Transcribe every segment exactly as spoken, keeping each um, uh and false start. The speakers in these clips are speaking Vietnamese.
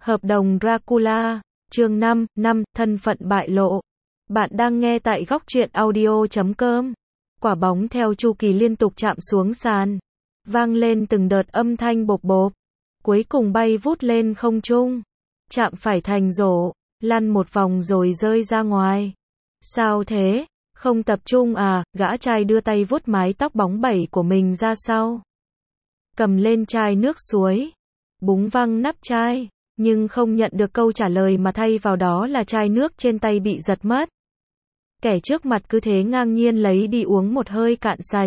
Hợp đồng Dracula, chương năm, năm, thân phận bại lộ. Bạn đang nghe tại góc truyện audio chấm com. Quả bóng theo chu kỳ liên tục chạm xuống sàn, vang lên từng đợt âm thanh bộp bộp, cuối cùng bay vút lên không trung, chạm phải thành rổ, lăn một vòng rồi rơi ra ngoài. Sao thế? Không tập trung à? Gã trai đưa tay vuốt mái tóc bóng bẩy của mình ra sau, cầm lên chai nước suối, búng văng nắp chai, nhưng không nhận được câu trả lời mà thay vào đó là chai nước trên tay bị giật mất. Kẻ trước mặt cứ thế ngang nhiên lấy đi uống một hơi cạn sạch.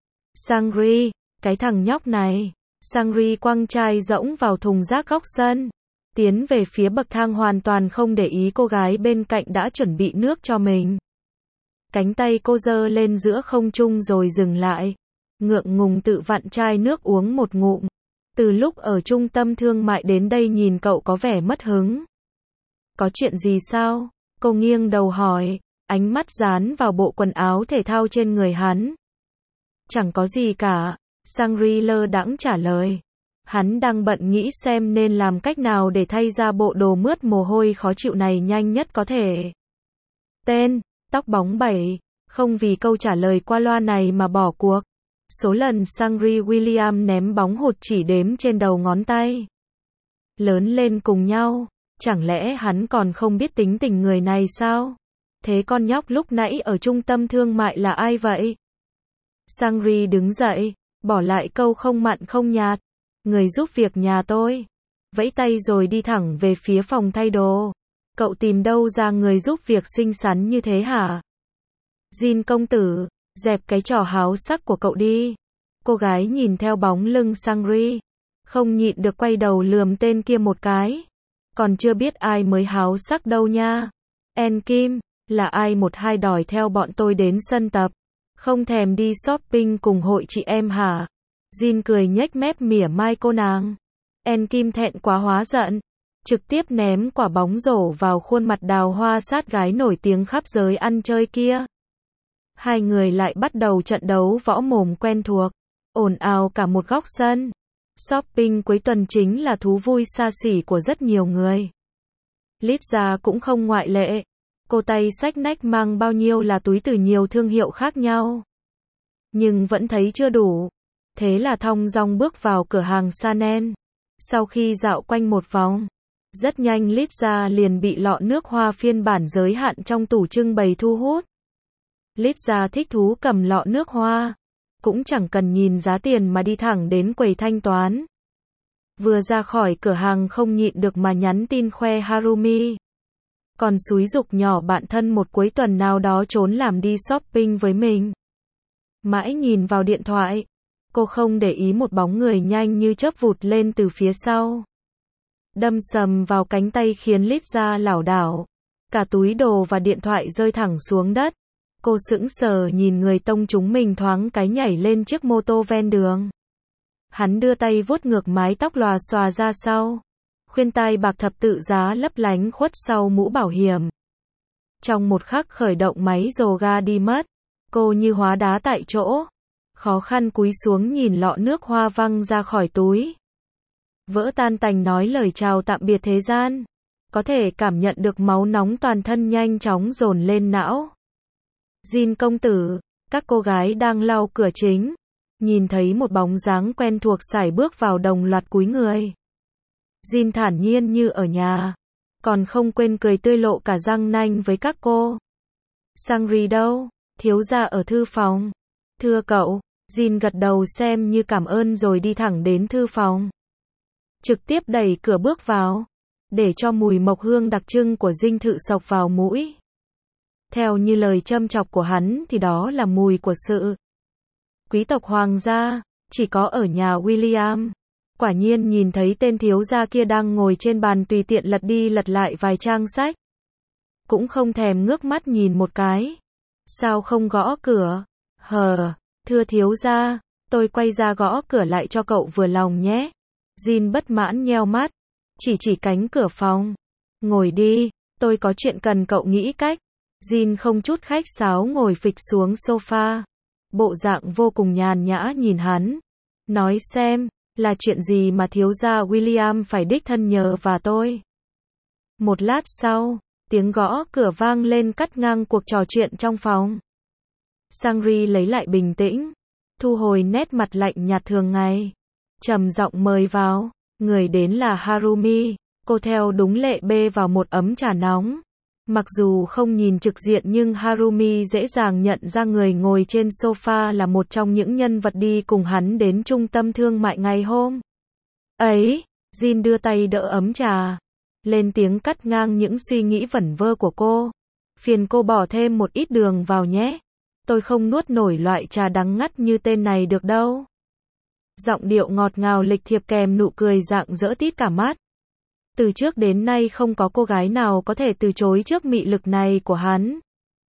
Sangri, cái thằng nhóc này. Sangri quăng chai rỗng vào thùng rác góc sân, tiến về phía bậc thang hoàn toàn không để ý cô gái bên cạnh đã chuẩn bị nước cho mình. Cánh tay cô giơ lên giữa không trung rồi dừng lại, ngượng ngùng tự vặn chai nước uống một ngụm. Từ lúc ở trung tâm thương mại đến đây nhìn cậu có vẻ mất hứng. Có chuyện gì sao? Cô nghiêng đầu hỏi, ánh mắt dán vào bộ quần áo thể thao trên người hắn. Chẳng có gì cả, Sangri lơ đãng trả lời. Hắn đang bận nghĩ xem nên làm cách nào để thay ra bộ đồ mướt mồ hôi khó chịu này nhanh nhất có thể. Tên, tóc bóng bẩy, không vì câu trả lời qua loa này mà bỏ cuộc. Số lần Sangri William ném bóng hụt chỉ đếm trên đầu ngón tay. Lớn lên cùng nhau, chẳng lẽ hắn còn không biết tính tình người này sao? Thế con nhóc lúc nãy ở trung tâm thương mại là ai vậy? Sangri đứng dậy, bỏ lại câu không mặn không nhạt. Người giúp việc nhà tôi. Vẫy tay rồi đi thẳng về phía phòng thay đồ. Cậu tìm đâu ra người giúp việc xinh xắn như thế hả? Jin công tử, dẹp cái trò háo sắc của cậu đi. Cô gái nhìn theo bóng lưng Sangri, không nhịn được quay đầu lườm tên kia một cái. Còn chưa biết ai mới háo sắc đâu nha. En Kim, là ai một hai đòi theo bọn tôi đến sân tập, không thèm đi shopping cùng hội chị em hả? Jin cười nhếch mép mỉa mai cô nàng. En Kim thẹn quá hóa giận, trực tiếp ném quả bóng rổ vào khuôn mặt đào hoa sát gái nổi tiếng khắp giới ăn chơi kia. Hai người lại bắt đầu trận đấu võ mồm quen thuộc, ồn ào cả một góc sân. Shopping cuối tuần chính là thú vui xa xỉ của rất nhiều người. Lisa cũng không ngoại lệ. Cô tay xách nách mang bao nhiêu là túi từ nhiều thương hiệu khác nhau. Nhưng vẫn thấy chưa đủ. Thế là thong dong bước vào cửa hàng Chanel. Sau khi dạo quanh một vòng, rất nhanh Lisa liền bị lọ nước hoa phiên bản giới hạn trong tủ trưng bày thu hút. Lisa thích thú cầm lọ nước hoa, cũng chẳng cần nhìn giá tiền mà đi thẳng đến quầy thanh toán. Vừa ra khỏi cửa hàng không nhịn được mà nhắn tin khoe Harumi. Còn xúi giục nhỏ bạn thân một cuối tuần nào đó trốn làm đi shopping với mình. Mãi nhìn vào điện thoại, cô không để ý một bóng người nhanh như chớp vụt lên từ phía sau, đâm sầm vào cánh tay khiến Lisa lảo đảo. Cả túi đồ và điện thoại rơi thẳng xuống đất. Cô sững sờ nhìn người tông chúng mình thoáng cái nhảy lên chiếc mô tô ven đường. Hắn đưa tay vuốt ngược mái tóc lòa xòa ra sau. Khuyên tai bạc thập tự giá lấp lánh khuất sau mũ bảo hiểm. Trong một khắc khởi động máy rồ ga đi mất, cô như hóa đá tại chỗ. Khó khăn cúi xuống nhìn lọ nước hoa văng ra khỏi túi. Vỡ tan tành nói lời chào tạm biệt thế gian. Có thể cảm nhận được máu nóng toàn thân nhanh chóng dồn lên não. Jin công tử, các cô gái đang lau cửa chính. Nhìn thấy một bóng dáng quen thuộc sải bước vào đồng loạt cúi người. Jin thản nhiên như ở nhà, còn không quên cười tươi lộ cả răng nanh với các cô. Sangri đâu? Thiếu gia ở thư phòng. Thưa cậu. Jin gật đầu xem như cảm ơn rồi đi thẳng đến thư phòng. Trực tiếp đẩy cửa bước vào, để cho mùi mộc hương đặc trưng của dinh thự xộc vào mũi. Theo như lời châm chọc của hắn thì đó là mùi của sự quý tộc hoàng gia, chỉ có ở nhà William. Quả nhiên nhìn thấy tên thiếu gia kia đang ngồi trên bàn tùy tiện lật đi lật lại vài trang sách. Cũng không thèm ngước mắt nhìn một cái. Sao không gõ cửa? Hờ, thưa thiếu gia, tôi quay ra gõ cửa lại cho cậu vừa lòng nhé. Jin bất mãn nheo mắt, chỉ chỉ cánh cửa phòng. Ngồi đi, tôi có chuyện cần cậu nghĩ cách. Jin không chút khách sáo ngồi phịch xuống sofa. Bộ dạng vô cùng nhàn nhã nhìn hắn. Nói xem, Là chuyện gì mà thiếu gia William phải đích thân nhờ và tôi? Một lát sau, tiếng gõ cửa vang lên cắt ngang cuộc trò chuyện trong phòng. Sangri lấy lại bình tĩnh, thu hồi nét mặt lạnh nhạt thường ngày, trầm giọng mời vào. Người đến là Harumi, cô theo đúng lệ bê vào một ấm trà nóng. Mặc dù không nhìn trực diện nhưng Harumi dễ dàng nhận ra người ngồi trên sofa là một trong những nhân vật đi cùng hắn đến trung tâm thương mại ngày hôm ấy. Jin đưa tay đỡ ấm trà, lên tiếng cắt ngang những suy nghĩ vẩn vơ của cô. Phiền cô bỏ thêm một ít đường vào nhé. Tôi không nuốt nổi loại trà đắng ngắt như tên này được đâu. Giọng điệu ngọt ngào lịch thiệp kèm nụ cười rạng rỡ tít cả mắt. Từ trước đến nay không có cô gái nào có thể từ chối trước mị lực này của hắn.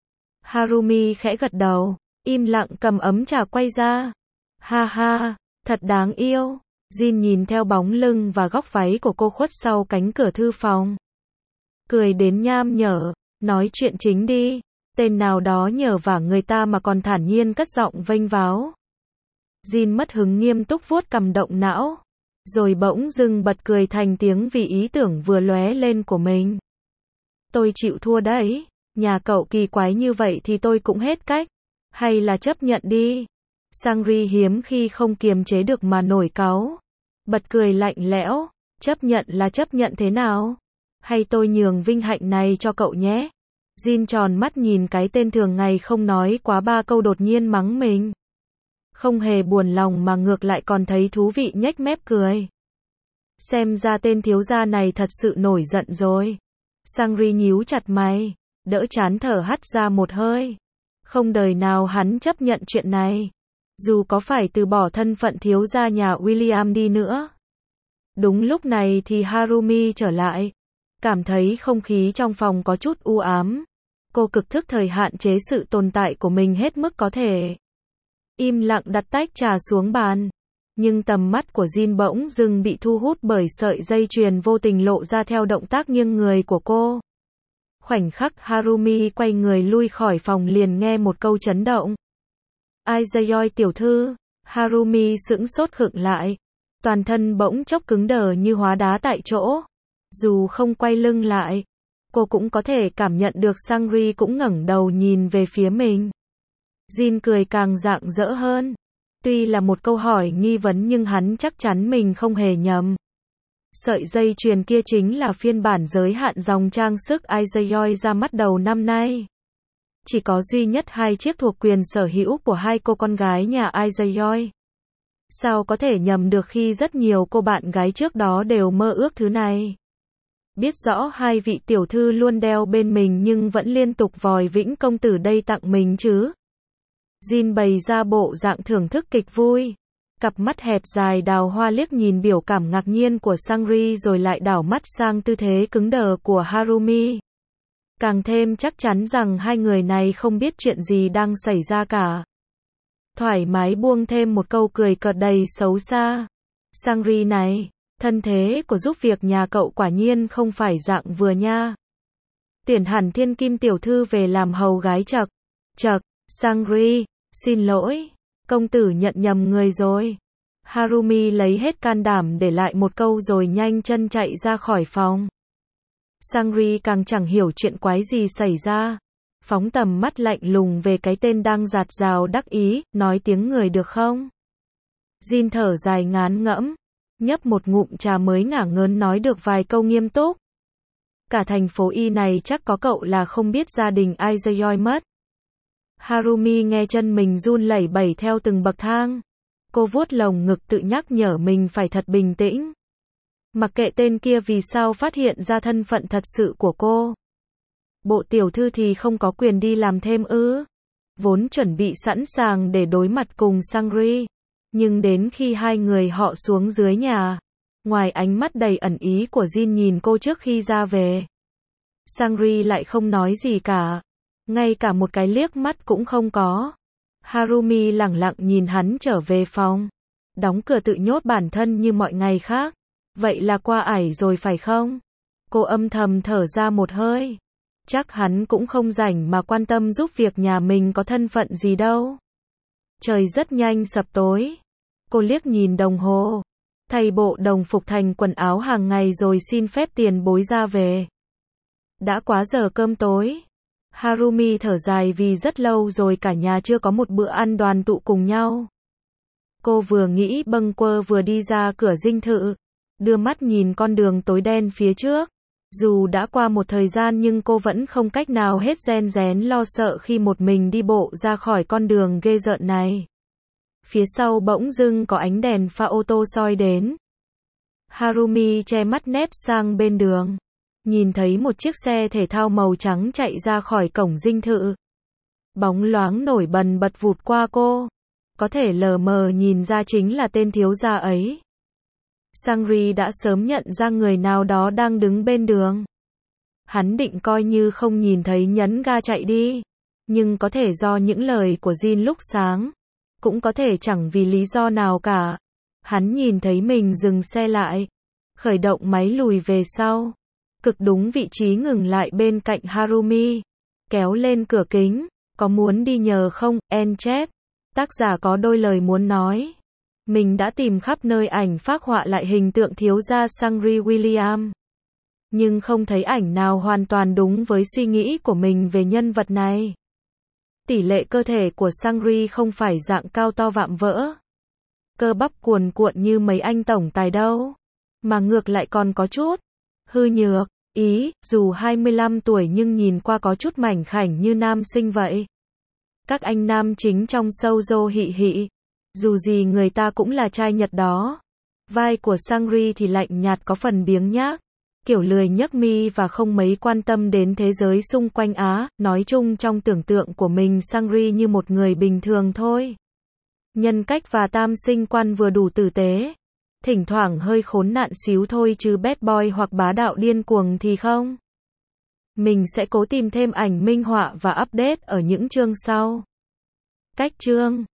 Harumi khẽ gật đầu, im lặng cầm ấm trà quay ra. Ha ha, thật đáng yêu. Jin nhìn theo bóng lưng và góc váy của cô khuất sau cánh cửa thư phòng. Cười đến nham nhở, nói chuyện chính đi. Tên nào đó nhờ vả người ta mà còn thản nhiên cất giọng vênh váo. Jin mất hứng nghiêm túc vuốt cằm động não, rồi bỗng dưng bật cười thành tiếng vì ý tưởng vừa lóe lên của mình. Tôi chịu thua đấy, nhà cậu kỳ quái như vậy thì tôi cũng hết cách. Hay là chấp nhận đi. Sangri hiếm khi không kiềm chế được mà nổi cáu. Bật cười lạnh lẽo, chấp nhận là chấp nhận thế nào? Hay tôi nhường vinh hạnh này cho cậu nhé? Jin tròn mắt nhìn cái tên thường ngày không nói quá ba câu đột nhiên mắng mình. Không hề buồn lòng mà ngược lại còn thấy thú vị nhếch mép cười. Xem ra tên thiếu gia này thật sự nổi giận rồi. Sangri nhíu chặt mày, đỡ chán thở hắt ra một hơi. Không đời nào hắn chấp nhận chuyện này. Dù có phải từ bỏ thân phận thiếu gia nhà William đi nữa. Đúng lúc này thì Harumi trở lại. Cảm thấy không khí trong phòng có chút u ám. Cô cực thức thời hạn chế sự tồn tại của mình hết mức có thể. Im lặng đặt tách trà xuống bàn. Nhưng tầm mắt của Jin bỗng dưng bị thu hút bởi sợi dây chuyền vô tình lộ ra theo động tác nghiêng người của cô. Khoảnh khắc Harumi quay người lui khỏi phòng liền nghe một câu chấn động. Aizayoi tiểu thư. Harumi sững sốt khựng lại. Toàn thân bỗng chốc cứng đờ như hóa đá tại chỗ. Dù không quay lưng lại, cô cũng có thể cảm nhận được Sangri cũng ngẩng đầu nhìn về phía mình. Jin cười càng rạng rỡ hơn. Tuy là một câu hỏi nghi vấn nhưng hắn chắc chắn mình không hề nhầm. Sợi dây chuyền kia chính là phiên bản giới hạn dòng trang sức Aizayoi ra mắt đầu năm nay. Chỉ có duy nhất hai chiếc thuộc quyền sở hữu của hai cô con gái nhà Aizayoi. Sao có thể nhầm được khi rất nhiều cô bạn gái trước đó đều mơ ước thứ này. Biết rõ hai vị tiểu thư luôn đeo bên mình nhưng vẫn liên tục vòi vĩnh công tử đây tặng mình chứ. Jin bày ra bộ dạng thưởng thức kịch vui. Cặp mắt hẹp dài đào hoa liếc nhìn biểu cảm ngạc nhiên của Sangri rồi lại đảo mắt sang tư thế cứng đờ của Harumi. Càng thêm chắc chắn rằng hai người này không biết chuyện gì đang xảy ra cả. Thoải mái buông thêm một câu cười cợt đầy xấu xa. Sangri này, thân thế của giúp việc nhà cậu quả nhiên không phải dạng vừa nha. Tuyển hẳn thiên kim tiểu thư về làm hầu gái chậc. Chậc, Sangri, xin lỗi, công tử nhận nhầm người rồi. Harumi lấy hết can đảm để lại một câu rồi nhanh chân chạy ra khỏi phòng. Sangri càng chẳng hiểu chuyện quái gì xảy ra. Phóng tầm mắt lạnh lùng về cái tên đang giạt rào đắc ý, nói tiếng người được không? Jin thở dài ngán ngẫm, nhấp một ngụm trà mới ngả ngớn nói được vài câu nghiêm túc. Cả thành phố Y này chắc có cậu là không biết gia đình Aizayoi mất. Harumi nghe chân mình run lẩy bẩy theo từng bậc thang. Cô vuốt lồng ngực tự nhắc nhở mình phải thật bình tĩnh. Mặc kệ tên kia vì sao phát hiện ra thân phận thật sự của cô. Bộ tiểu thư thì không có quyền đi làm thêm ư? Vốn chuẩn bị sẵn sàng để đối mặt cùng Sangri. Nhưng đến khi hai người họ xuống dưới nhà, ngoài ánh mắt đầy ẩn ý của Jin nhìn cô trước khi ra về, Sangri lại không nói gì cả. Ngay cả một cái liếc mắt cũng không có. Harumi lẳng lặng nhìn hắn trở về phòng. Đóng cửa tự nhốt bản thân như mọi ngày khác. Vậy là qua ải rồi phải không? Cô âm thầm thở ra một hơi. Chắc hắn cũng không rảnh mà quan tâm giúp việc nhà mình có thân phận gì đâu. Trời rất nhanh sập tối. Cô liếc nhìn đồng hồ. Thay bộ đồng phục thành quần áo hàng ngày rồi xin phép tiền bối ra về. Đã quá giờ cơm tối. Harumi thở dài vì rất lâu rồi cả nhà chưa có một bữa ăn đoàn tụ cùng nhau. Cô vừa nghĩ bâng quơ vừa đi ra cửa dinh thự, đưa mắt nhìn con đường tối đen phía trước. Dù đã qua một thời gian nhưng cô vẫn không cách nào hết ren rén lo sợ khi một mình đi bộ ra khỏi con đường ghê rợn này. Phía sau bỗng dưng có ánh đèn pha ô tô soi đến. Harumi che mắt nép sang bên đường. Nhìn thấy một chiếc xe thể thao màu trắng chạy ra khỏi cổng dinh thự. Bóng loáng nổi bần bật vụt qua cô. Có thể lờ mờ nhìn ra chính là tên thiếu gia ấy. Sangri đã sớm nhận ra người nào đó đang đứng bên đường. Hắn định coi như không nhìn thấy nhấn ga chạy đi. Nhưng có thể do những lời của Jin lúc sáng. Cũng có thể chẳng vì lý do nào cả. Hắn nhìn thấy mình dừng xe lại. Khởi động máy lùi về sau. Cực đúng vị trí ngừng lại bên cạnh Harumi. Kéo lên cửa kính. Có muốn đi nhờ không, En chép. Tác giả có đôi lời muốn nói. Mình đã tìm khắp nơi ảnh phác họa lại hình tượng thiếu gia Sangri William. Nhưng không thấy ảnh nào hoàn toàn đúng với suy nghĩ của mình về nhân vật này. Tỷ lệ cơ thể của Sangri không phải dạng cao to vạm vỡ. Cơ bắp cuồn cuộn như mấy anh tổng tài đâu. Mà ngược lại còn có chút hư nhược. Ý, dù hai mươi lăm tuổi nhưng nhìn qua có chút mảnh khảnh như nam sinh vậy. Các anh nam chính trong shoujo hị hị. Dù gì người ta cũng là trai Nhật đó. Vai của Sangri thì lạnh nhạt có phần biếng nhác. Kiểu lười nhấc mi và không mấy quan tâm đến thế giới xung quanh Á. Nói chung trong tưởng tượng của mình Sangri như một người bình thường thôi. Nhân cách và tam sinh quan vừa đủ tử tế. Thỉnh thoảng hơi khốn nạn xíu thôi chứ bad boy hoặc bá đạo điên cuồng thì không. Mình sẽ cố tìm thêm ảnh minh họa và update ở những chương sau. Cách chương